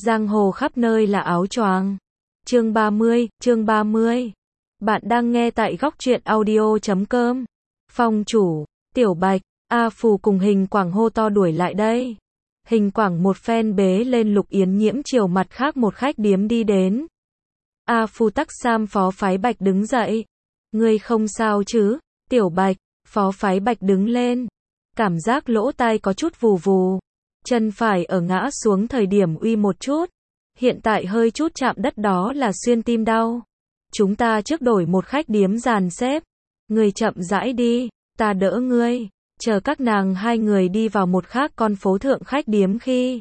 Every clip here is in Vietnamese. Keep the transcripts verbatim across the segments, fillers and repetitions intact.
Giang hồ khắp nơi là áo choàng. Chương ba mươi, chương ba mươi. Bạn đang nghe tại góc truyện audio chấm com. Phong chủ, Tiểu Bạch, A Phù cùng Hình Quảng hô to đuổi lại đây. Hình Quảng một phen bế lên Lục Yến Nhiễm chiều mặt khác một khách điếm đi đến. A Phù tắc Sam Phó Phái Bạch đứng dậy. Ngươi không sao chứ? Tiểu Bạch, Phó Phái Bạch đứng lên. Cảm giác lỗ tai có chút vù vù. Chân phải ở ngã xuống thời điểm uy một chút. Hiện tại hơi chút chạm đất đó là xuyên tim đau. Chúng ta trước đổi một khách điếm dàn xếp. Ngươi chậm rãi đi, ta đỡ ngươi. Chờ các nàng hai người đi vào một khác con phố thượng khách điếm khi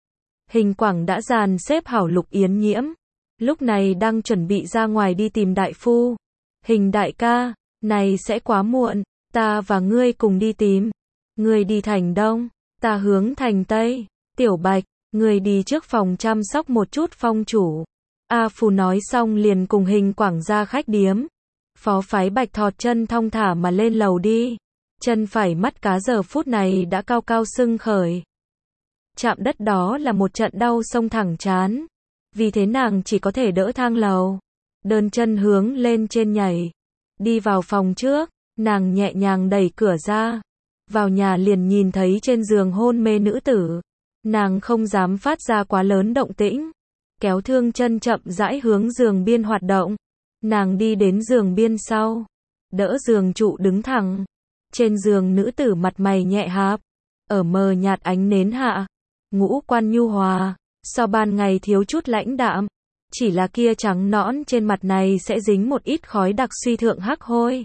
Hình Quảng đã dàn xếp hảo Lục Yến Nhiễm. Lúc này đang chuẩn bị ra ngoài đi tìm đại phu. Hình đại ca, này sẽ quá muộn, ta và ngươi cùng đi tìm. Ngươi đi thành đông, ta hướng thành tây. Tiểu Bạch, ngươi đi trước phòng chăm sóc một chút phong chủ. A Phù nói xong liền cùng Hình Quảng ra khách điếm. Phó Phái Bạch thọt chân thong thả mà lên lầu đi. Chân phải mắt cá giờ phút này đã cao cao sưng khởi. Chạm đất đó là một trận đau sông thẳng trán. Vì thế nàng chỉ có thể đỡ thang lầu. Đơn chân hướng lên trên nhảy. Đi vào phòng trước, nàng nhẹ nhàng đẩy cửa ra. Vào nhà liền nhìn thấy trên giường hôn mê nữ tử. Nàng không dám phát ra quá lớn động tĩnh. Kéo thương chân chậm rãi hướng giường biên hoạt động. Nàng đi đến giường biên sau. Đỡ giường trụ đứng thẳng. Trên giường nữ tử mặt mày nhẹ háp. Ở mờ nhạt ánh nến hạ. Ngũ quan nhu hòa. So ban ngày thiếu chút lãnh đạm. Chỉ là kia trắng nõn trên mặt này sẽ dính một ít khói đặc suy thượng hắc hôi.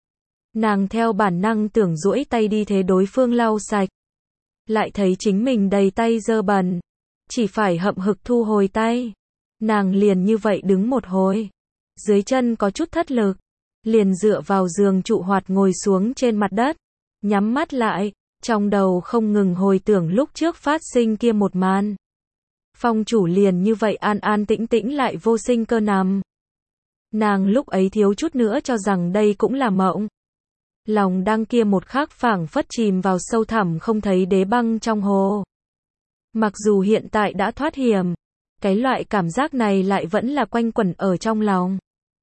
Nàng theo bản năng tưởng duỗi tay đi thế đối phương lau sạch. Lại thấy chính mình đầy tay dơ bẩn. Chỉ phải hậm hực thu hồi tay. Nàng liền như vậy đứng một hồi. Dưới chân có chút thất lực. Liền dựa vào giường trụ hoạt ngồi xuống trên mặt đất. Nhắm mắt lại. Trong đầu không ngừng hồi tưởng lúc trước phát sinh kia một màn. Phong chủ liền như vậy an an tĩnh tĩnh lại vô sinh cơ nằm. Nàng lúc ấy thiếu chút nữa cho rằng đây cũng là mộng. Lòng đang kia một khắc phảng phất chìm vào sâu thẳm không thấy đế băng trong hồ. Mặc dù hiện tại đã thoát hiểm, cái loại cảm giác này lại vẫn là quanh quẩn ở trong lòng.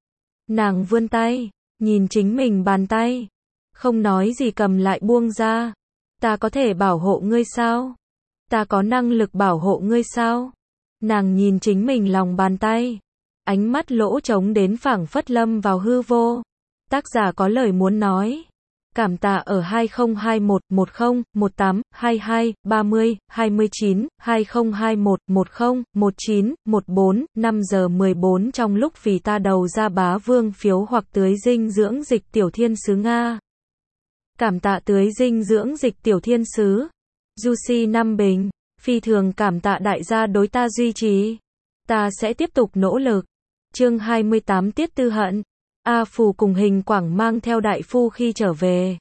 Nàng vươn tay, nhìn chính mình bàn tay, không nói gì cầm lại buông ra. Ta có thể bảo hộ ngươi sao? Ta có năng lực bảo hộ ngươi sao? Nàng nhìn chính mình lòng bàn tay, ánh mắt lỗ trống đến phảng phất lâm vào hư vô. Tác giả có lời muốn nói. Cảm tạ ở hai không hai một, một không, một tám, hai hai, ba mươi, hai mươi chín, hai không hai một, một không, một chín, một bốn, năm giờ mười bốn trong lúc vì ta đầu ra bá vương phiếu hoặc tưới dinh dưỡng dịch tiểu thiên sứ Nga. Cảm tạ tưới dinh dưỡng dịch tiểu thiên sứ. Juicy năm bình. Phi thường cảm tạ đại gia đối ta duy trì. Ta sẽ tiếp tục nỗ lực. Chương hai mươi tám Tiết Tư Hận. A Phù cùng Hình Quảng mang theo đại phu khi trở về.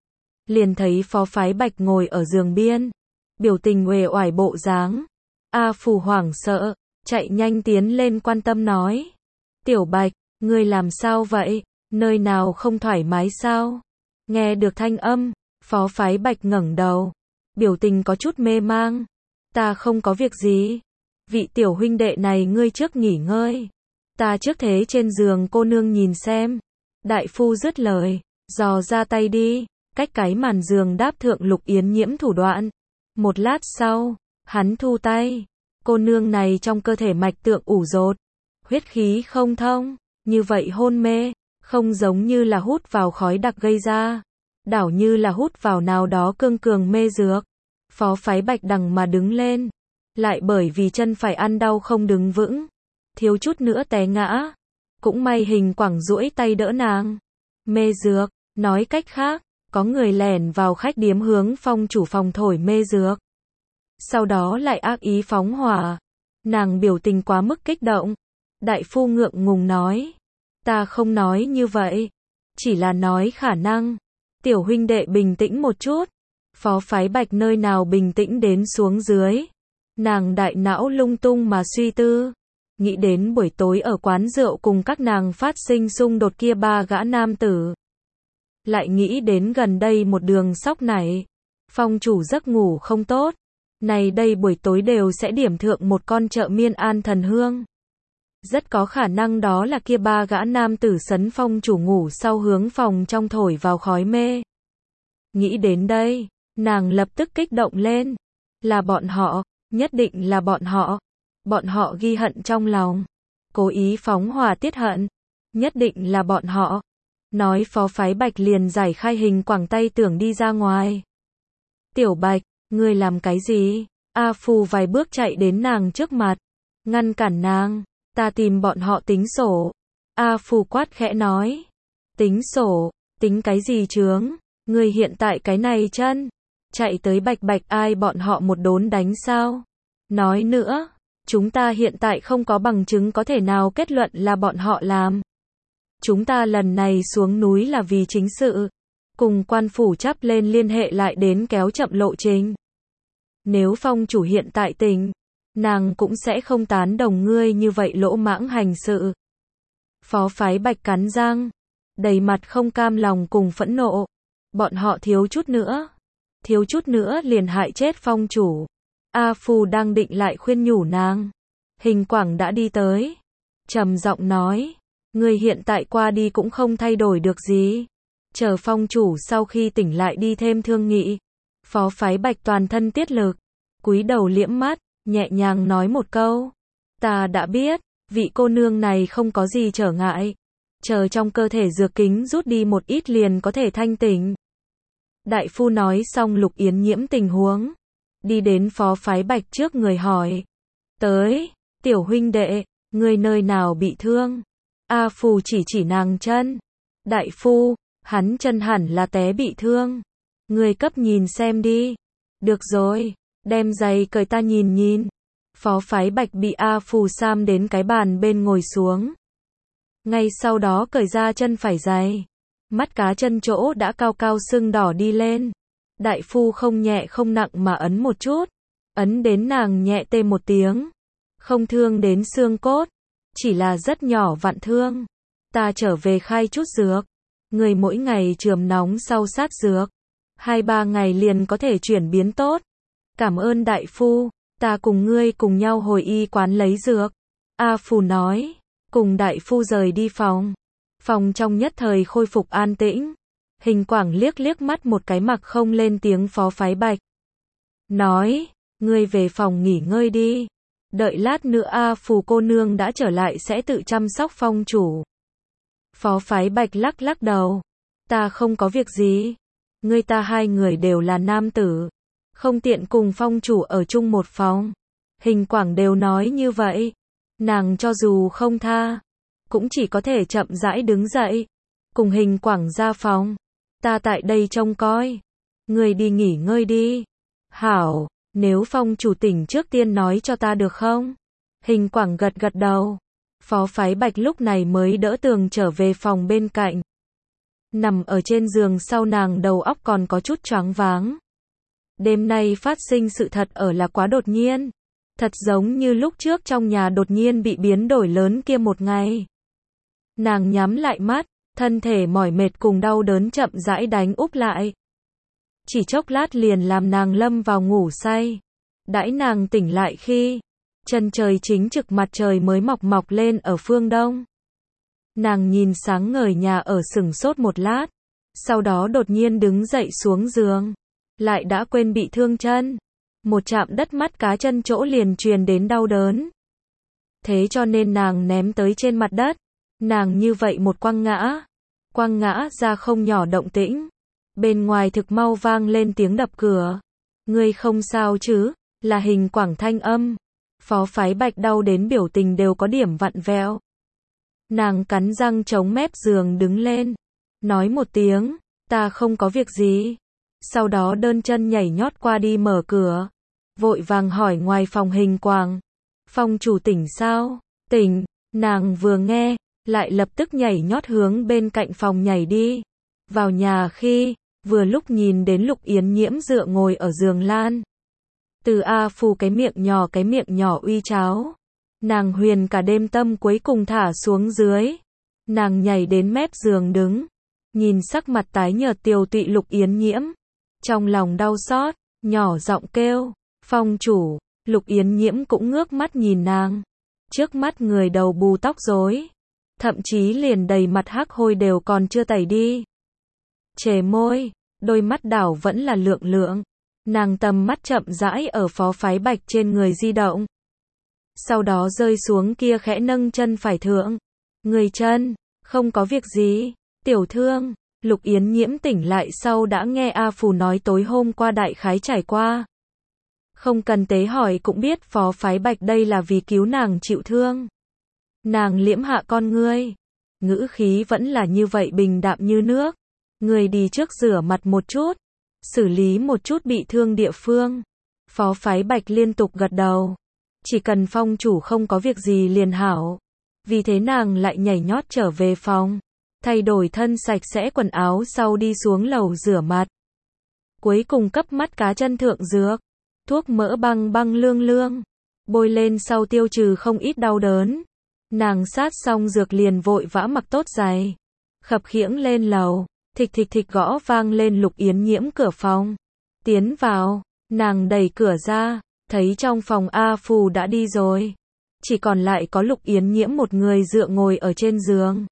Liền thấy Phó Phái Bạch ngồi ở giường biên. Biểu tình uể oải bộ dáng. A Phù hoảng sợ. Chạy nhanh tiến lên quan tâm nói. Tiểu Bạch, ngươi làm sao vậy? Nơi nào không thoải mái sao? Nghe được thanh âm. Phó Phái Bạch ngẩng đầu. Biểu tình có chút mê mang. Ta không có việc gì. Vị tiểu huynh đệ này ngươi trước nghỉ ngơi. Ta trước thế trên giường cô nương nhìn xem. Đại phu dứt lời. Dò ra tay đi. Cách cái màn giường đáp thượng Lục Yến Nhiễm thủ đoạn. Một lát sau. Hắn thu tay. Cô nương này trong cơ thể mạch tượng ủ dột. Huyết khí không thông. Như vậy hôn mê. Không giống như là hút vào khói đặc gây ra. Đảo như là hút vào nào đó cương cường mê dược. Phó Phái Bạch đằng mà đứng lên. Lại bởi vì chân phải ăn đau không đứng vững. Thiếu chút nữa té ngã. Cũng may Hình Quảng duỗi tay đỡ nàng. Mê dược. Nói cách khác, có người lẻn vào khách điếm hướng phong chủ phòng thổi mê dược. Sau đó lại ác ý phóng hỏa. Nàng biểu tình quá mức kích động. Đại phu ngượng ngùng nói. Ta không nói như vậy. Chỉ là nói khả năng. Tiểu huynh đệ bình tĩnh một chút. Phó Phái Bạch nơi nào bình tĩnh đến xuống dưới. Nàng đại não lung tung mà suy tư. Nghĩ đến buổi tối ở quán rượu cùng các nàng phát sinh xung đột kia ba gã nam tử. Lại nghĩ đến gần đây một đường sóc này. Phong chủ giấc ngủ không tốt. Này đây buổi tối đều sẽ điểm thượng một con chợ miên an thần hương. Rất có khả năng đó là kia ba gã nam tử sấn phong chủ ngủ sau hướng phòng trong thổi vào khói mê. Nghĩ đến đây, nàng lập tức kích động lên. Là bọn họ, nhất định là bọn họ. Bọn họ ghi hận trong lòng, cố ý phóng hỏa tiết hận. Nhất định là bọn họ. Nói Phó Phái Bạch liền giải khai hình quảng tay tưởng đi ra ngoài. Tiểu Bạch, ngươi làm cái gì? A Phù vài bước chạy đến nàng trước mặt, ngăn cản nàng. Ta tìm bọn họ tính sổ. A Phù quát khẽ nói. Tính sổ, tính cái gì chướng? Ngươi hiện tại cái này chân, chạy tới Bạch Bạch ai bọn họ một đốn đánh sao? Nói nữa, chúng ta hiện tại không có bằng chứng có thể nào kết luận là bọn họ làm. Chúng ta lần này xuống núi là vì chính sự, cùng quan phủ chắp lên liên hệ lại đến kéo chậm lộ trình. Nếu phong chủ hiện tại tỉnh, nàng cũng sẽ không tán đồng ngươi như vậy lỗ mãng hành sự. Phó Phái Bạch cắn răng, đầy mặt không cam lòng cùng phẫn nộ. Bọn họ thiếu chút nữa, thiếu chút nữa liền hại chết phong chủ. A Phù đang định lại khuyên nhủ nàng. Hình Quảng đã đi tới, trầm giọng nói, ngươi hiện tại qua đi cũng không thay đổi được gì. Chờ phong chủ sau khi tỉnh lại đi thêm thương nghị. Phó Phái Bạch toàn thân tiết lực, cúi đầu liễm mắt, nhẹ nhàng nói một câu. Ta đã biết, vị cô nương này không có gì trở ngại. Chờ trong cơ thể dược kính rút đi một ít liền có thể thanh tỉnh. Đại phu nói xong Lục Yến Nhiễm tình huống. Đi đến Phó Phái Bạch trước người hỏi. Tới, tiểu huynh đệ, người nơi nào bị thương? A Phù chỉ chỉ nàng chân. Đại phu, hắn chân hẳn là té bị thương. Người cấp nhìn xem đi. Được rồi, đem giày cởi ta nhìn nhìn. Phó Phái Bạch bị A Phù sam đến cái bàn bên ngồi xuống. Ngay sau đó cởi ra chân phải giày. Mắt cá chân chỗ đã cao cao sưng đỏ đi lên. Đại phu không nhẹ không nặng mà ấn một chút. Ấn đến nàng nhẹ tê một tiếng. Không thương đến xương cốt. Chỉ là rất nhỏ vặn thương. Ta trở về khai chút dược. Người mỗi ngày chườm nóng sau sát dược. Hai ba ngày liền có thể chuyển biến tốt. Cảm ơn đại phu. Ta cùng ngươi cùng nhau hồi y quán lấy dược. A Phù nói. Cùng đại phu rời đi phòng. Phòng trong nhất thời khôi phục an tĩnh. Hình Quảng liếc liếc mắt một cái mặc không lên tiếng Phó Phái Bạch. Nói, ngươi về phòng nghỉ ngơi đi. Đợi lát nữa A Phù cô nương đã trở lại sẽ tự chăm sóc phong chủ. Phó Phái Bạch lắc lắc đầu. Ta không có việc gì. Ngươi ta hai người đều là nam tử. Không tiện cùng phong chủ ở chung một phòng. Hình Quảng đều nói như vậy. Nàng cho dù không tha, cũng chỉ có thể chậm rãi đứng dậy. Cùng Hình Quảng ra phòng. Ta tại đây trông coi. Ngươi đi nghỉ ngơi đi. Hảo, nếu phong chủ tỉnh trước tiên nói cho ta được không? Hình Quảng gật gật đầu. Phó Phái Bạch lúc này mới đỡ tường trở về phòng bên cạnh. Nằm ở trên giường sau nàng đầu óc còn có chút choáng váng. Đêm nay phát sinh sự thật ở là quá đột nhiên. Thật giống như lúc trước trong nhà đột nhiên bị biến đổi lớn kia một ngày. Nàng nhắm lại mắt, thân thể mỏi mệt cùng đau đớn chậm rãi đánh úp lại. Chỉ chốc lát liền làm nàng lâm vào ngủ say. Đãi nàng tỉnh lại khi chân trời chính trực mặt trời mới mọc mọc lên ở phương đông. Nàng nhìn sáng ngời nhà ở sửng sốt một lát. Sau đó đột nhiên đứng dậy xuống giường. Lại đã quên bị thương chân. Một chạm đất mắt cá chân chỗ liền truyền đến đau đớn. Thế cho nên nàng ném tới trên mặt đất. Nàng như vậy một quăng ngã. Quăng ngã ra không nhỏ động tĩnh. Bên ngoài thực mau vang lên tiếng đập cửa. Ngươi không sao chứ? Là Hình Quảng thanh âm. Phó Phái Bạch đau đến biểu tình đều có điểm vặn vẹo. Nàng cắn răng chống mép giường đứng lên. Nói một tiếng, ta không có việc gì. Sau đó đơn chân nhảy nhót qua đi mở cửa. Vội vàng hỏi ngoài phòng Hình Quảng. Phong chủ tỉnh sao? Tỉnh, nàng vừa nghe, lại lập tức nhảy nhót hướng bên cạnh phòng nhảy đi. Vào nhà khi, vừa lúc nhìn đến Lục Yến Nhiễm dựa ngồi ở giường lan. Từ A Phù cái miệng nhỏ cái miệng nhỏ uy cháo. Nàng huyền cả đêm tâm cuối cùng thả xuống dưới. Nàng nhảy đến mép giường đứng. Nhìn sắc mặt tái nhợt tiều tụy Lục Yến Nhiễm. Trong lòng đau xót, nhỏ giọng kêu. Phong chủ, Lục Yến Nhiễm cũng ngước mắt nhìn nàng. Trước mắt người đầu bù tóc rối, thậm chí liền đầy mặt hắc hôi đều còn chưa tẩy đi. Chề môi, đôi mắt đảo vẫn là lượng lượng. Nàng tầm mắt chậm rãi ở Phó Phái Bạch trên người di động. Sau đó rơi xuống kia khẽ nâng chân phải thượng. Người chân, không có việc gì, tiểu thương. Lục Yến Nhiễm tỉnh lại sau đã nghe A Phù nói tối hôm qua đại khái trải qua. Không cần tế hỏi cũng biết Phó Phái Bạch đây là vì cứu nàng chịu thương. Nàng liễm hạ con ngươi. Ngữ khí vẫn là như vậy bình đạm như nước. Người đi trước rửa mặt một chút. Xử lý một chút bị thương địa phương. Phó Phái Bạch liên tục gật đầu. Chỉ cần phong chủ không có việc gì liền hảo. Vì thế nàng lại nhảy nhót trở về phòng. Thay đổi thân sạch sẽ quần áo sau đi xuống lầu rửa mặt. Cuối cùng cấp mắt cá chân thượng dược. Thuốc mỡ băng băng lương lương. Bôi lên sau tiêu trừ không ít đau đớn. Nàng sát xong dược liền vội vã mặc tốt giày. Khập khiễng lên lầu. Thịch thịch thịch gõ vang lên Lục Yến Nhiễm cửa phòng. Tiến vào. Nàng đẩy cửa ra. Thấy trong phòng A Phù đã đi rồi. Chỉ còn lại có Lục Yến Nhiễm một người dựa ngồi ở trên giường.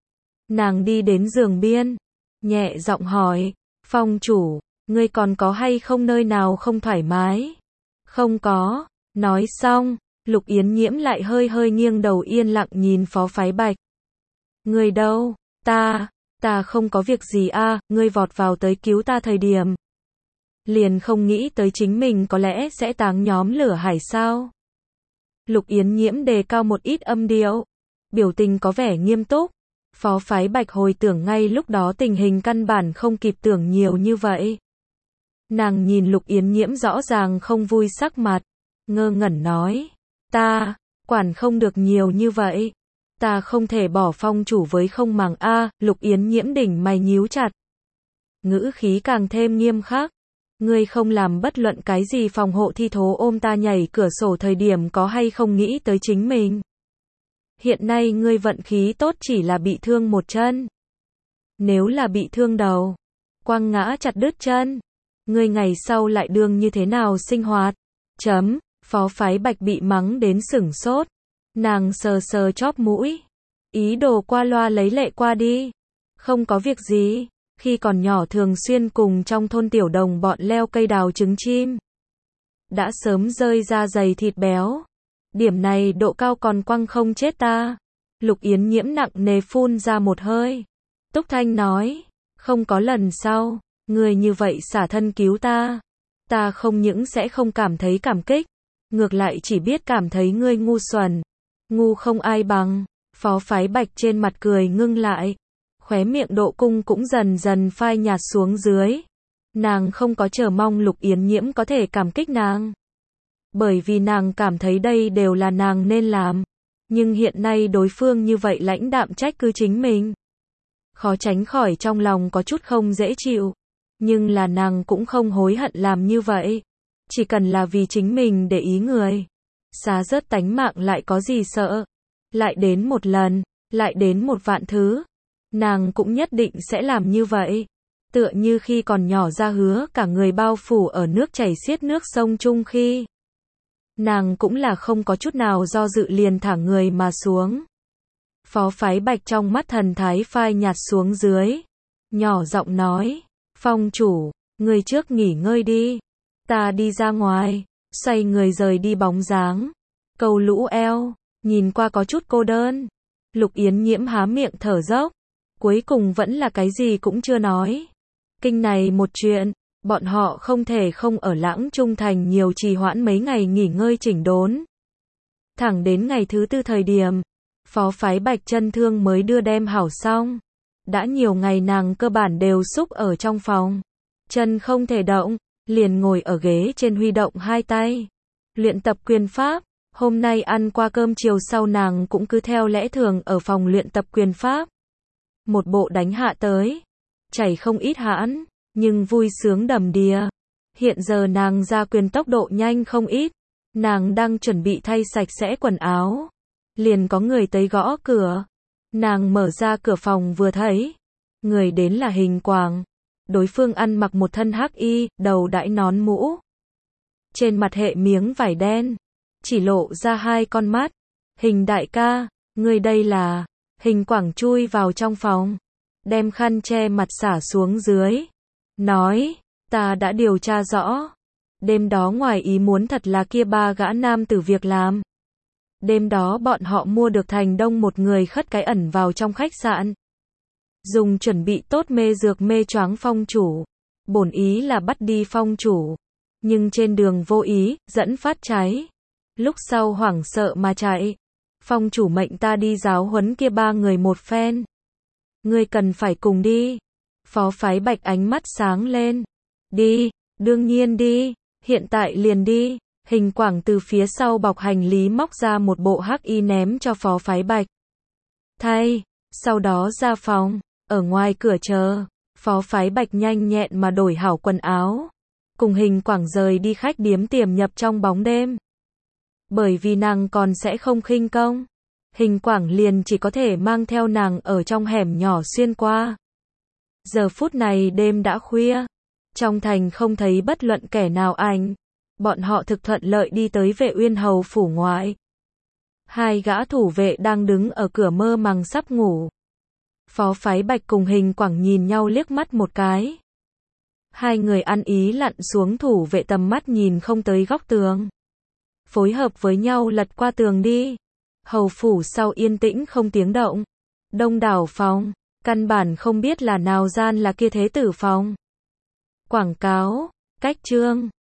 Nàng đi đến giường biên. Nhẹ giọng hỏi. Phong chủ, ngươi còn có hay không nơi nào không thoải mái? Không có. Nói xong, Lục Yến Nhiễm lại hơi hơi nghiêng đầu yên lặng nhìn Phó Phái Bạch. Ngươi đâu? Ta, ta không có việc gì a, à, ngươi vọt vào tới cứu ta thời điểm. Liền không nghĩ tới chính mình có lẽ sẽ táng nhóm lửa hải sao? Lục Yến Nhiễm đề cao một ít âm điệu. Biểu tình có vẻ nghiêm túc. Phó Phái Bạch hồi tưởng ngay lúc đó tình hình căn bản không kịp tưởng nhiều như vậy. Nàng nhìn Lục Yến Nhiễm rõ ràng không vui sắc mặt. Ngơ ngẩn nói. Ta, quản không được nhiều như vậy. Ta không thể bỏ phong chủ với không màng a. À, Lục Yến Nhiễm đỉnh mày nhíu chặt. Ngữ khí càng thêm nghiêm khắc. Ngươi không làm bất luận cái gì phòng hộ thi thố ôm ta nhảy cửa sổ thời điểm có hay không nghĩ tới chính mình. Hiện nay ngươi vận khí tốt chỉ là bị thương một chân. Nếu là bị thương đầu, quăng ngã chặt đứt chân, ngươi ngày sau lại đương như thế nào sinh hoạt? Chấm, Phó Phái Bạch bị mắng đến sửng sốt. Nàng sờ sờ chóp mũi. Ý đồ qua loa lấy lệ qua đi. Không có việc gì. Khi còn nhỏ thường xuyên cùng trong thôn tiểu đồng bọn leo cây đào trứng chim. Đã sớm rơi ra dày thịt béo. Điểm này độ cao còn quăng không chết ta. Lục Yến Nhiễm nặng nề phun ra một hơi. Túc Thanh nói. Không có lần sau. Người như vậy xả thân cứu ta. Ta không những sẽ không cảm thấy cảm kích. Ngược lại chỉ biết cảm thấy ngươi ngu xuẩn. Ngu không ai bằng. Phó Phái Bạch trên mặt cười ngưng lại. Khóe miệng độ cung cũng dần dần phai nhạt xuống dưới. Nàng không có chờ mong Lục Yến Nhiễm có thể cảm kích nàng. Bởi vì nàng cảm thấy đây đều là nàng nên làm. Nhưng hiện nay đối phương như vậy lãnh đạm trách cứ chính mình. Khó tránh khỏi trong lòng có chút không dễ chịu. Nhưng là nàng cũng không hối hận làm như vậy. Chỉ cần là vì chính mình để ý người. Xá rớt tánh mạng lại có gì sợ. Lại đến một lần, lại đến một vạn thứ. Nàng cũng nhất định sẽ làm như vậy. Tựa như khi còn nhỏ ra hứa cả người bao phủ ở nước chảy xiết nước sông chung khi. Nàng cũng là không có chút nào do dự liền thả người mà xuống. Phó Phái Bạch trong mắt thần thái phai nhạt xuống dưới. Nhỏ giọng nói. Phong chủ, người trước nghỉ ngơi đi. Ta đi ra ngoài. Xoay người rời đi bóng dáng. Cầu lũ eo. Nhìn qua có chút cô đơn. Lục Yến Nhiễm há miệng thở dốc. Cuối cùng vẫn là cái gì cũng chưa nói. Kinh này một chuyện. Bọn họ không thể không ở Lãng Trung Thành nhiều trì hoãn mấy ngày nghỉ ngơi chỉnh đốn. Thẳng đến ngày thứ tư thời điểm. Phó Phái Bạch chân thương mới đưa đem hảo xong. Đã nhiều ngày nàng cơ bản đều xúc ở trong phòng. Chân không thể động. Liền ngồi ở ghế trên huy động hai tay. Luyện tập quyền pháp. Hôm nay ăn qua cơm chiều sau nàng cũng cứ theo lẽ thường ở phòng luyện tập quyền pháp. Một bộ đánh hạ tới. Chảy không ít hãn. Nhưng vui sướng đầm đìa. Hiện giờ nàng ra quyền tốc độ nhanh không ít. Nàng đang chuẩn bị thay sạch sẽ quần áo. Liền có người tới gõ cửa. Nàng mở ra cửa phòng vừa thấy. Người đến là Hình Quảng. Đối phương ăn mặc một thân hắc y, đầu đãi nón mũ. trên mặt hệ miếng vải đen, chỉ lộ ra hai con mắt. Hình đại ca, ngươi đây là... Hình Quảng chui vào trong phòng, đem khăn che mặt xả xuống dưới, nói, ta đã điều tra rõ. Đêm đó ngoài ý muốn thật là kia ba gã nam tử việc làm. Đêm đó bọn họ mua được Thành Đông một người khất cái ẩn vào trong khách sạn. Dùng chuẩn bị tốt mê dược mê choáng phong chủ. Bổn ý là bắt đi phong chủ. Nhưng trên đường vô ý, dẫn phát cháy. Lúc sau hoảng sợ mà chạy. Phong chủ mệnh ta đi giáo huấn kia ba người một phen. Ngươi cần phải cùng đi. Phó Phái Bạch ánh mắt sáng lên. Đi, đương nhiên đi, hiện tại liền đi. Hình Quảng từ phía sau bọc hành lý móc ra một bộ hắc y ném cho Phó Phái Bạch. Thay, sau đó ra phòng, ở ngoài cửa chờ. Phó Phái Bạch nhanh nhẹn mà đổi hảo quần áo. Cùng Hình Quảng rời đi khách điếm tiềm nhập trong bóng đêm. Bởi vì nàng còn sẽ không khinh công. Hình Quảng liền chỉ có thể mang theo nàng ở trong hẻm nhỏ xuyên qua. Giờ phút này đêm đã khuya. Trong thành không thấy bất luận kẻ nào ảnh. Bọn họ thực thuận lợi đi tới Vệ Uyên Hầu phủ ngoại. Hai gã thủ vệ đang đứng ở cửa mơ màng sắp ngủ. Phó Phái Bạch cùng Hình Quảng nhìn nhau liếc mắt một cái. Hai người ăn ý lặn xuống thủ vệ tầm mắt nhìn không tới góc tường. Phối hợp với nhau lật qua tường đi. Hầu phủ sau yên tĩnh không tiếng động. Đông đảo phòng, căn bản không biết là nào gian là kia thế tử phòng. Quảng cáo, cách chương.